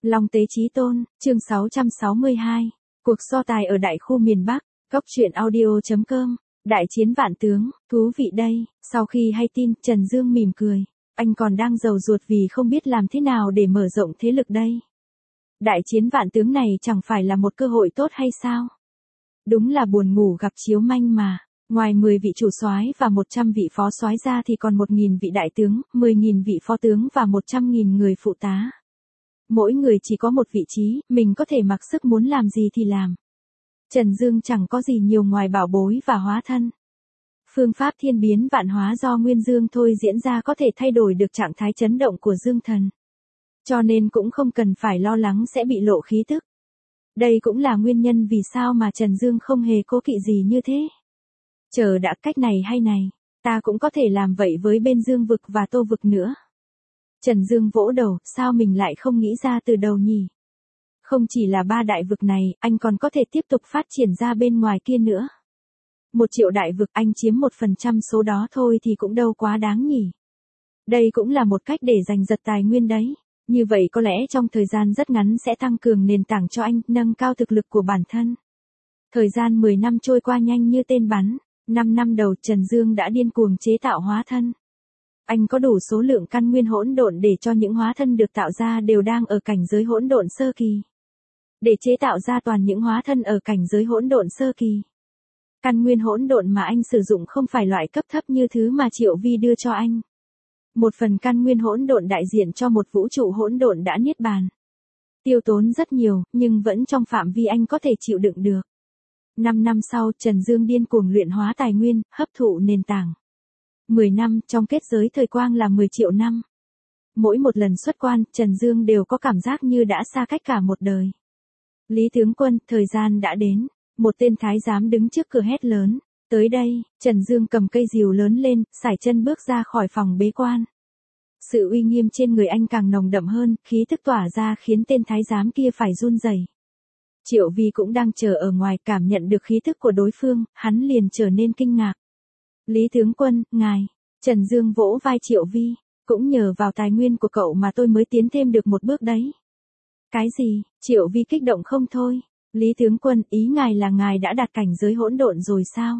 Long Tế Chí Tôn, chương 662. Cuộc so tài ở đại khu miền Bắc, góc truyện audio.com. Đại chiến vạn tướng, thú vị đây. Sau khi hay tin, Trần Dương mỉm cười. Anh còn đang rầu ruột vì không biết làm thế nào để mở rộng thế lực đây. Đại chiến vạn tướng này chẳng phải là một cơ hội tốt hay sao? Đúng là buồn ngủ gặp chiếu manh mà. Ngoài 10 vị chủ soái và 100 vị phó soái ra thì còn 1.000 vị đại tướng, 10.000 vị phó tướng và 100.000 người phụ tá. Mỗi người chỉ có một vị trí, mình có thể mặc sức muốn làm gì thì làm. Trần Dương chẳng có gì nhiều ngoài bảo bối và hóa thân. Phương pháp thiên biến vạn hóa do Nguyên Dương thôi diễn ra có thể thay đổi được trạng thái chấn động của Dương Thần. Cho nên cũng không cần phải lo lắng sẽ bị lộ khí tức. Đây cũng là nguyên nhân vì sao mà Trần Dương không hề cố kỵ gì như thế. Chờ đã, cách này hay này, ta cũng có thể làm vậy với bên Dương vực và Tô vực nữa. Trần Dương vỗ đầu, sao mình lại không nghĩ ra từ đầu nhỉ? Không chỉ là 3 đại vực này, anh còn có thể tiếp tục phát triển ra bên ngoài kia nữa. 1 triệu đại vực, anh chiếm 1% số đó thôi thì cũng đâu quá đáng nhỉ. Đây cũng là một cách để giành giật tài nguyên đấy. Như vậy có lẽ trong thời gian rất ngắn sẽ tăng cường nền tảng cho anh, nâng cao thực lực của bản thân. Thời gian 10 năm trôi qua nhanh như tên bắn. 5 năm đầu Trần Dương đã điên cuồng chế tạo hóa thân. Anh có đủ số lượng căn nguyên hỗn độn để cho những hóa thân được tạo ra đều đang ở cảnh giới hỗn độn sơ kỳ. Để chế tạo ra toàn những hóa thân ở cảnh giới hỗn độn sơ kỳ. Căn nguyên hỗn độn mà anh sử dụng không phải loại cấp thấp như thứ mà Triệu Vi đưa cho anh. 1 phần căn nguyên hỗn độn đại diện cho một vũ trụ hỗn độn đã niết bàn. Tiêu tốn rất nhiều, nhưng vẫn trong phạm vi anh có thể chịu đựng được. 5 năm sau, Trần Dương điên cuồng luyện hóa tài nguyên, hấp thụ nền tảng. 10 năm, trong kết giới thời quang là 10 triệu năm. Mỗi một lần xuất quan, Trần Dương đều có cảm giác như đã xa cách cả một đời. Lý tướng quân, thời gian đã đến. Một tên thái giám đứng trước cửa hét lớn. Tới đây, Trần Dương cầm cây rìu lớn lên, sải chân bước ra khỏi phòng bế quan. Sự uy nghiêm trên người anh càng nồng đậm hơn, khí tức tỏa ra khiến tên thái giám kia phải run rẩy. Triệu Vi cũng đang chờ ở ngoài, cảm nhận được khí tức của đối phương, hắn liền trở nên kinh ngạc. Lý tướng quân, ngài. Trần Dương vỗ vai Triệu Vi. Cũng nhờ vào tài nguyên của cậu mà tôi mới tiến thêm được một bước đấy. Cái gì? Triệu Vi kích động không thôi. Lý tướng quân, ý ngài là ngài đã đạt cảnh giới hỗn độn rồi sao?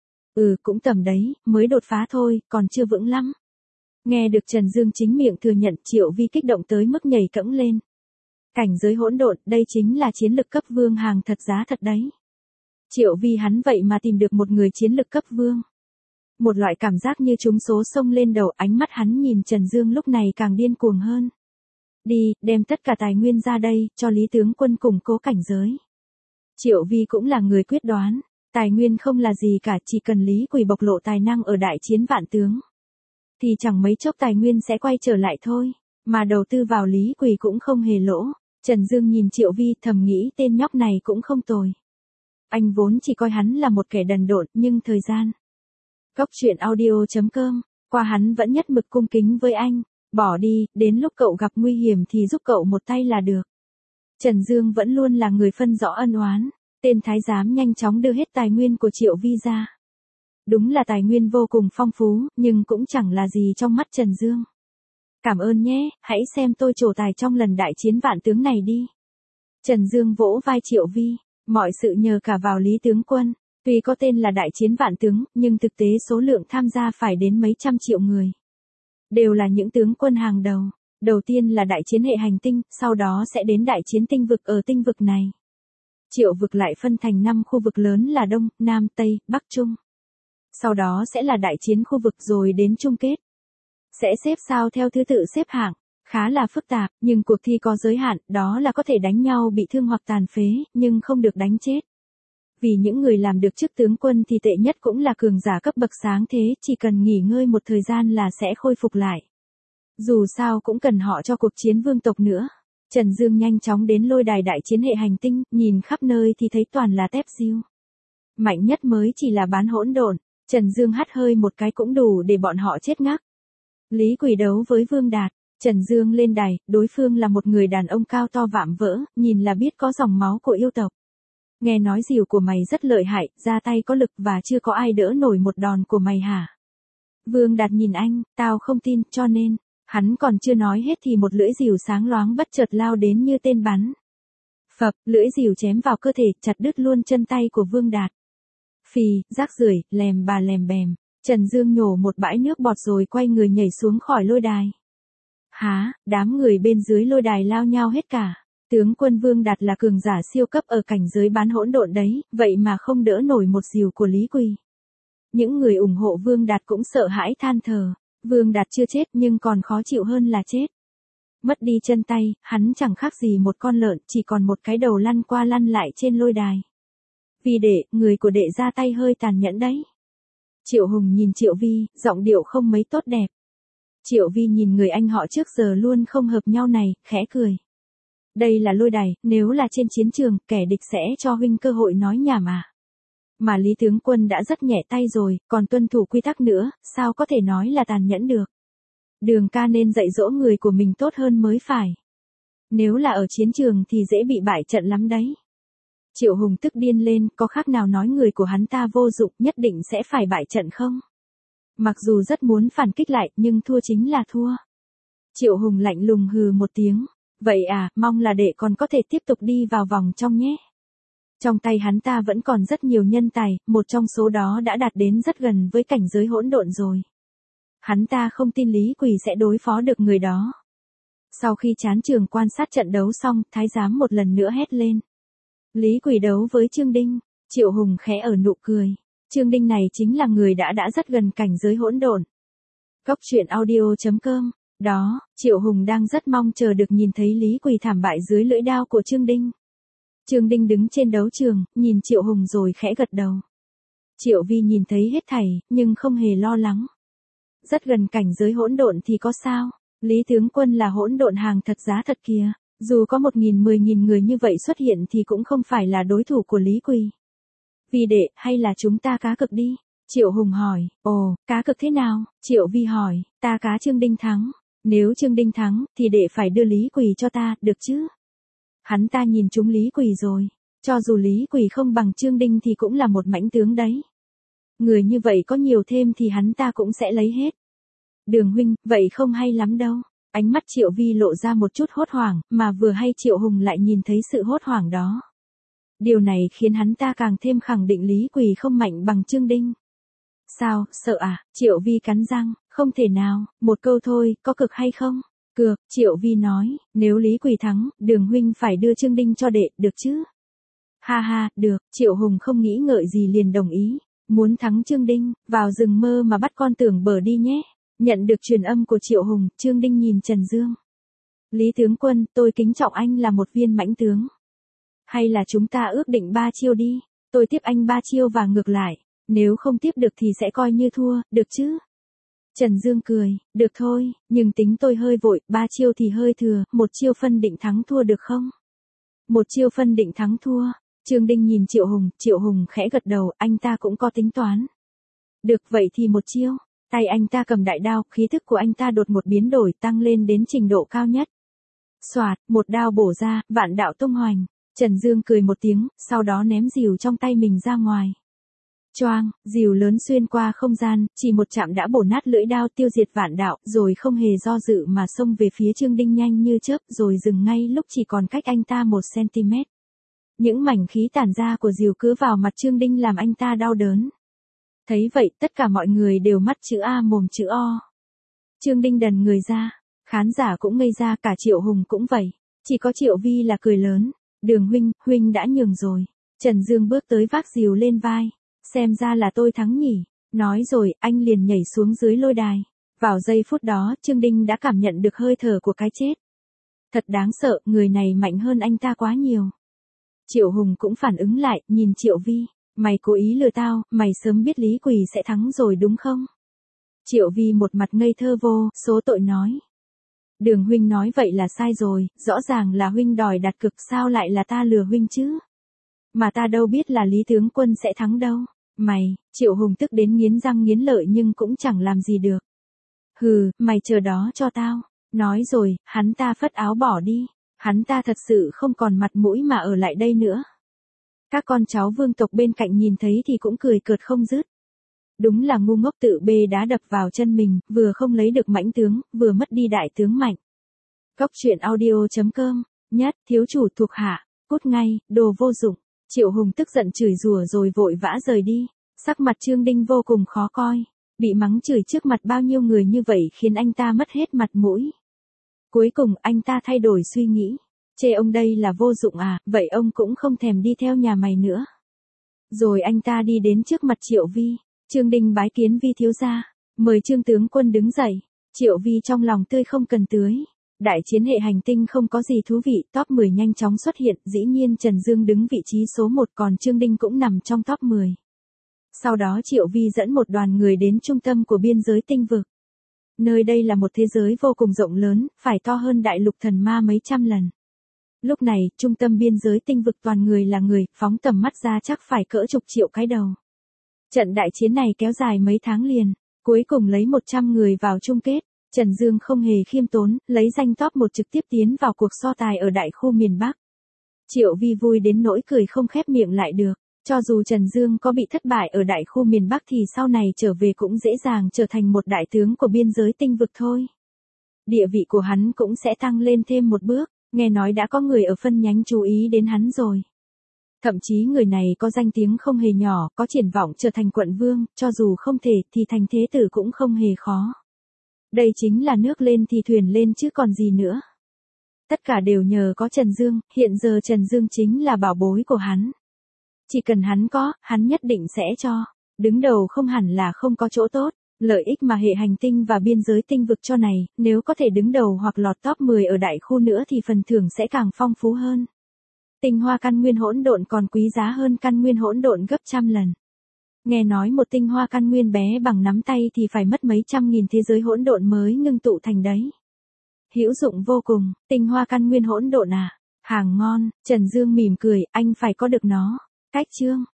Cũng tầm đấy, mới đột phá thôi, còn chưa vững lắm. Nghe được Trần Dương chính miệng thừa nhận, Triệu Vi kích động tới mức nhảy cẫng lên. Cảnh giới hỗn độn, đây chính là chiến lực cấp vương hàng thật giá thật đấy. Triệu Vi hắn vậy mà tìm được một người chiến lực cấp vương. Một loại cảm giác như trúng số xông lên đầu, ánh mắt hắn nhìn Trần Dương lúc này càng điên cuồng hơn. Đi, đem tất cả tài nguyên ra đây, cho Lý tướng quân củng cố cảnh giới. Triệu Vi cũng là người quyết đoán, tài nguyên không là gì cả, chỉ cần Lý Quỳ bộc lộ tài năng ở đại chiến vạn tướng. Thì chẳng mấy chốc tài nguyên sẽ quay trở lại thôi, mà đầu tư vào Lý Quỳ cũng không hề lỗ. Trần Dương nhìn Triệu Vi thầm nghĩ tên nhóc này cũng không tồi. Anh vốn chỉ coi hắn là một kẻ đần độn, nhưng thời gian. Góc truyện audio.com, qua hắn vẫn nhất mực cung kính với anh. Bỏ đi, đến lúc cậu gặp nguy hiểm thì giúp cậu một tay là được. Trần Dương vẫn luôn là người phân rõ ân oán. Tên thái giám nhanh chóng đưa hết tài nguyên của Triệu Vi ra. Đúng là tài nguyên vô cùng phong phú, nhưng cũng chẳng là gì trong mắt Trần Dương. Cảm ơn nhé, hãy xem tôi trổ tài trong lần đại chiến vạn tướng này đi. Trần Dương vỗ vai Triệu Vi, mọi sự nhờ cả vào Lý tướng quân. Tuy có tên là đại chiến vạn tướng, nhưng thực tế số lượng tham gia phải đến mấy trăm triệu người. Đều là những tướng quân hàng đầu. Đầu tiên là đại chiến hệ hành tinh, sau đó sẽ đến đại chiến tinh vực ở tinh vực này. Triệu vực lại phân thành 5 khu vực lớn là Đông, Nam, Tây, Bắc, Trung. Sau đó sẽ là đại chiến khu vực rồi đến chung kết. Sẽ xếp sao theo thứ tự xếp hạng, khá là phức tạp, nhưng cuộc thi có giới hạn, đó là có thể đánh nhau bị thương hoặc tàn phế, nhưng không được đánh chết. Vì những người làm được chức tướng quân thì tệ nhất cũng là cường giả cấp bậc sáng thế, chỉ cần nghỉ ngơi một thời gian là sẽ khôi phục lại. Dù sao cũng cần họ cho cuộc chiến vương tộc nữa. Trần Dương nhanh chóng đến lôi đài đại chiến hệ hành tinh, nhìn khắp nơi thì thấy toàn là tép diêu. Mạnh nhất mới chỉ là bán hỗn độn, Trần Dương hắt hơi một cái cũng đủ để bọn họ chết ngắc. Lý Quỳ đấu với Vương Đạt, Trần Dương lên đài, đối phương là một người đàn ông cao to vạm vỡ, nhìn là biết có dòng máu của yêu tộc. Nghe nói rìu của mày rất lợi hại, ra tay có lực và chưa có ai đỡ nổi một đòn của mày hả? Vương Đạt nhìn anh, tao không tin, cho nên, Hắn còn chưa nói hết thì một lưỡi rìu sáng loáng bất chợt lao đến như tên bắn. Phập, lưỡi rìu chém vào cơ thể, chặt đứt luôn chân tay của Vương Đạt. Phì, rác rưởi, lèm bà lèm bèm. Trần Dương nhổ một bãi nước bọt rồi quay người nhảy xuống khỏi lôi đài. Há, đám người bên dưới lôi đài lao nhau hết cả. Tướng quân Vương Đạt là cường giả siêu cấp ở cảnh giới bán hỗn độn đấy, vậy mà không đỡ nổi một rìu của Lý Quỳ. Những người ủng hộ Vương Đạt cũng sợ hãi than thở. Vương Đạt chưa chết nhưng còn khó chịu hơn là chết. Mất đi chân tay, hắn chẳng khác gì một con lợn, chỉ còn một cái đầu lăn qua lăn lại trên lôi đài. Vì đệ, người của đệ ra tay hơi tàn nhẫn đấy. Triệu Hùng nhìn Triệu Vi, giọng điệu không mấy tốt đẹp. Triệu Vi nhìn người anh họ trước giờ luôn không hợp nhau này, khẽ cười. Đây là lôi đài, nếu là trên chiến trường, kẻ địch sẽ cho huynh cơ hội nói nhảm à. Mà Lý tướng quân đã rất nhẹ tay rồi, còn tuân thủ quy tắc nữa, sao có thể nói là tàn nhẫn được. Đường ca nên dạy dỗ người của mình tốt hơn mới phải. Nếu là ở chiến trường thì dễ bị bại trận lắm đấy. Triệu Hùng tức điên lên, có khác nào nói người của hắn ta vô dụng, nhất định sẽ phải bại trận không? Mặc dù rất muốn phản kích lại, nhưng thua chính là thua. Triệu Hùng lạnh lùng hừ một tiếng. Vậy à, mong là đệ còn có thể tiếp tục đi vào vòng trong nhé. Trong tay hắn ta vẫn còn rất nhiều nhân tài, một trong số đó đã đạt đến rất gần với cảnh giới hỗn độn rồi. Hắn ta không tin Lý Quỳ sẽ đối phó được người đó. Sau khi chán trường quan sát trận đấu xong, thái giám một lần nữa hét lên. Lý Quỳ đấu với Trương Đinh. Triệu Hùng khẽ ở nụ cười. Trương Đinh này chính là người đã rất gần cảnh giới hỗn độn. Cốc truyện audio.com. Đó, Triệu Hùng đang rất mong chờ được nhìn thấy Lý Quỳ thảm bại dưới lưỡi đao của Trương Đinh. Trương Đinh đứng trên đấu trường, nhìn Triệu Hùng rồi khẽ gật đầu. Triệu Vi nhìn thấy hết thảy, nhưng không hề lo lắng. Rất gần cảnh giới hỗn độn thì có sao? Lý tướng quân là hỗn độn hàng thật giá thật kìa. Dù có 1.000-10.000 người như vậy xuất hiện thì cũng không phải là đối thủ của Lý Quỳ. Vi đệ, hay là chúng ta cá cược đi? Triệu Hùng hỏi. Ồ, cá cược thế nào? Triệu Vi hỏi. Ta cá Trương Đinh thắng. Nếu Trương Đinh thắng, thì đệ phải đưa Lý Quỳ cho ta, được chứ? Hắn ta nhìn trúng Lý Quỳ rồi. Cho dù Lý Quỳ không bằng Trương Đinh thì cũng là một mãnh tướng đấy. Người như vậy có nhiều thêm thì hắn ta cũng sẽ lấy hết. Đường huynh, vậy không hay lắm đâu. Ánh mắt Triệu Vi lộ ra một chút hốt hoảng, mà vừa hay Triệu Hùng lại nhìn thấy sự hốt hoảng đó. Điều này khiến hắn ta càng thêm khẳng định Lý Quỳ không mạnh bằng Trương Đinh. Sao, sợ à? Triệu Vi cắn răng, không thể nào, một câu thôi, có cực hay không? Cược, Triệu Vi nói, nếu Lý Quỳ thắng, Đường huynh phải đưa Trương Đinh cho đệ, được chứ? Ha ha, được, Triệu Hùng không nghĩ ngợi gì liền đồng ý. Muốn thắng Trương Đinh, vào rừng mơ mà bắt con tưởng bờ đi nhé. Nhận được truyền âm của Triệu Hùng, Trương Đinh nhìn Trần Dương. Lý tướng quân, tôi kính trọng anh là một viên mãnh tướng. Hay là chúng ta ước định 3 chiêu đi, tôi tiếp anh 3 chiêu và ngược lại. Nếu không tiếp được thì sẽ coi như thua, được chứ? Trần Dương cười, được thôi, nhưng tính tôi hơi vội, 3 chiêu thì hơi thừa, một chiêu phân định thắng thua được không? Một chiêu phân định thắng thua. Trương Đinh nhìn Triệu Hùng khẽ gật đầu, anh ta cũng có tính toán. Được vậy thì một chiêu. Tay anh ta cầm đại đao, khí thức của anh ta đột một biến đổi tăng lên đến trình độ cao nhất. Xoạt, một đao bổ ra, vạn đạo tung hoành. Trần Dương cười một tiếng, sau đó ném rìu trong tay mình ra ngoài. Choang, rìu lớn xuyên qua không gian, chỉ một chạm đã bổ nát lưỡi đao tiêu diệt vạn đạo, rồi không hề do dự mà xông về phía Trương Đinh nhanh như chớp, rồi dừng ngay lúc chỉ còn cách anh ta 1 cm. Những mảnh khí tản ra của rìu cứ vào mặt Trương Đinh làm anh ta đau đớn. Thấy vậy, tất cả mọi người đều mắt chữ A mồm chữ O. Trương Đinh đần người ra, khán giả cũng ngây ra, cả Triệu Hùng cũng vậy. Chỉ có Triệu Vi là cười lớn. Đường huynh đã nhường rồi. Trần Dương bước tới vác rìu lên vai. Xem ra là tôi thắng nhỉ. Nói rồi, anh liền nhảy xuống dưới lôi đài. Vào giây phút đó, Trương Đinh đã cảm nhận được hơi thở của cái chết. Thật đáng sợ, người này mạnh hơn anh ta quá nhiều. Triệu Hùng cũng phản ứng lại, nhìn Triệu Vi. Mày cố ý lừa tao, mày sớm biết Lý Quỳ sẽ thắng rồi đúng không? Triệu Vi một mặt ngây thơ vô số tội nói. Đường huynh nói vậy là sai rồi, rõ ràng là huynh đòi đặt cược, sao lại là ta lừa huynh chứ? Mà ta đâu biết là Lý tướng quân sẽ thắng đâu. Mày, Triệu Hùng tức đến nghiến răng nghiến lợi nhưng cũng chẳng làm gì được. Hừ, mày chờ đó cho tao. Nói rồi, hắn ta phất áo bỏ đi. Hắn ta thật sự không còn mặt mũi mà ở lại đây nữa. Các con cháu vương tộc bên cạnh nhìn thấy thì cũng cười cợt không dứt. Đúng là ngu ngốc tự bê đá đập vào chân mình, vừa không lấy được mãnh tướng, vừa mất đi đại tướng mạnh. Góc truyện audio.com, nhất, thiếu chủ thuộc hạ, cút ngay, đồ vô dụng. Triệu Hùng tức giận chửi rủa rồi vội vã rời đi. Sắc mặt Trương Đinh vô cùng khó coi. Bị mắng chửi trước mặt bao nhiêu người như vậy khiến anh ta mất hết mặt mũi. Cuối cùng anh ta thay đổi suy nghĩ. Chê ông đây là vô dụng à, vậy ông cũng không thèm đi theo nhà mày nữa. Rồi anh ta đi đến trước mặt Triệu Vi. Trương Đinh bái kiến Vi thiếu gia, mời Trương tướng quân đứng dậy. Triệu Vi trong lòng tươi không cần tưới. Đại chiến hệ hành tinh không có gì thú vị, top 10 nhanh chóng xuất hiện, dĩ nhiên Trần Dương đứng vị trí số 1 còn Trương Đinh cũng nằm trong top 10. Sau đó Triệu Vi dẫn một đoàn người đến trung tâm của biên giới tinh vực. Nơi đây là một thế giới vô cùng rộng lớn, phải to hơn đại lục thần ma mấy trăm lần. Lúc này, trung tâm biên giới tinh vực toàn người là người, phóng tầm mắt ra chắc phải cỡ chục triệu cái đầu. Trận đại chiến này kéo dài mấy tháng liền, cuối cùng lấy 100 người vào chung kết. Trần Dương không hề khiêm tốn, lấy danh top 1 trực tiếp tiến vào cuộc so tài ở đại khu miền Bắc. Triệu Vi vui đến nỗi cười không khép miệng lại được. Cho dù Trần Dương có bị thất bại ở đại khu miền Bắc thì sau này trở về cũng dễ dàng trở thành một đại tướng của biên giới tinh vực thôi. Địa vị của hắn cũng sẽ tăng lên thêm một bước, nghe nói đã có người ở phân nhánh chú ý đến hắn rồi. Thậm chí người này có danh tiếng không hề nhỏ, có triển vọng trở thành quận vương, cho dù không thể thì thành thế tử cũng không hề khó. Đây chính là nước lên thì thuyền lên chứ còn gì nữa. Tất cả đều nhờ có Trần Dương, hiện giờ Trần Dương chính là bảo bối của hắn. Chỉ cần hắn có, hắn nhất định sẽ cho. Đứng đầu không hẳn là không có chỗ tốt. Lợi ích mà hệ hành tinh và biên giới tinh vực cho này, nếu có thể đứng đầu hoặc lọt top 10 ở đại khu nữa thì phần thưởng sẽ càng phong phú hơn. Tinh hoa căn nguyên hỗn độn còn quý giá hơn căn nguyên hỗn độn gấp trăm lần. Nghe nói một tinh hoa căn nguyên bé bằng nắm tay thì phải mất mấy trăm nghìn thế giới hỗn độn mới ngưng tụ thành đấy. Hữu dụng vô cùng, tinh hoa căn nguyên hỗn độn à? Hàng ngon, Trần Dương mỉm cười, anh phải có được nó. Cách chương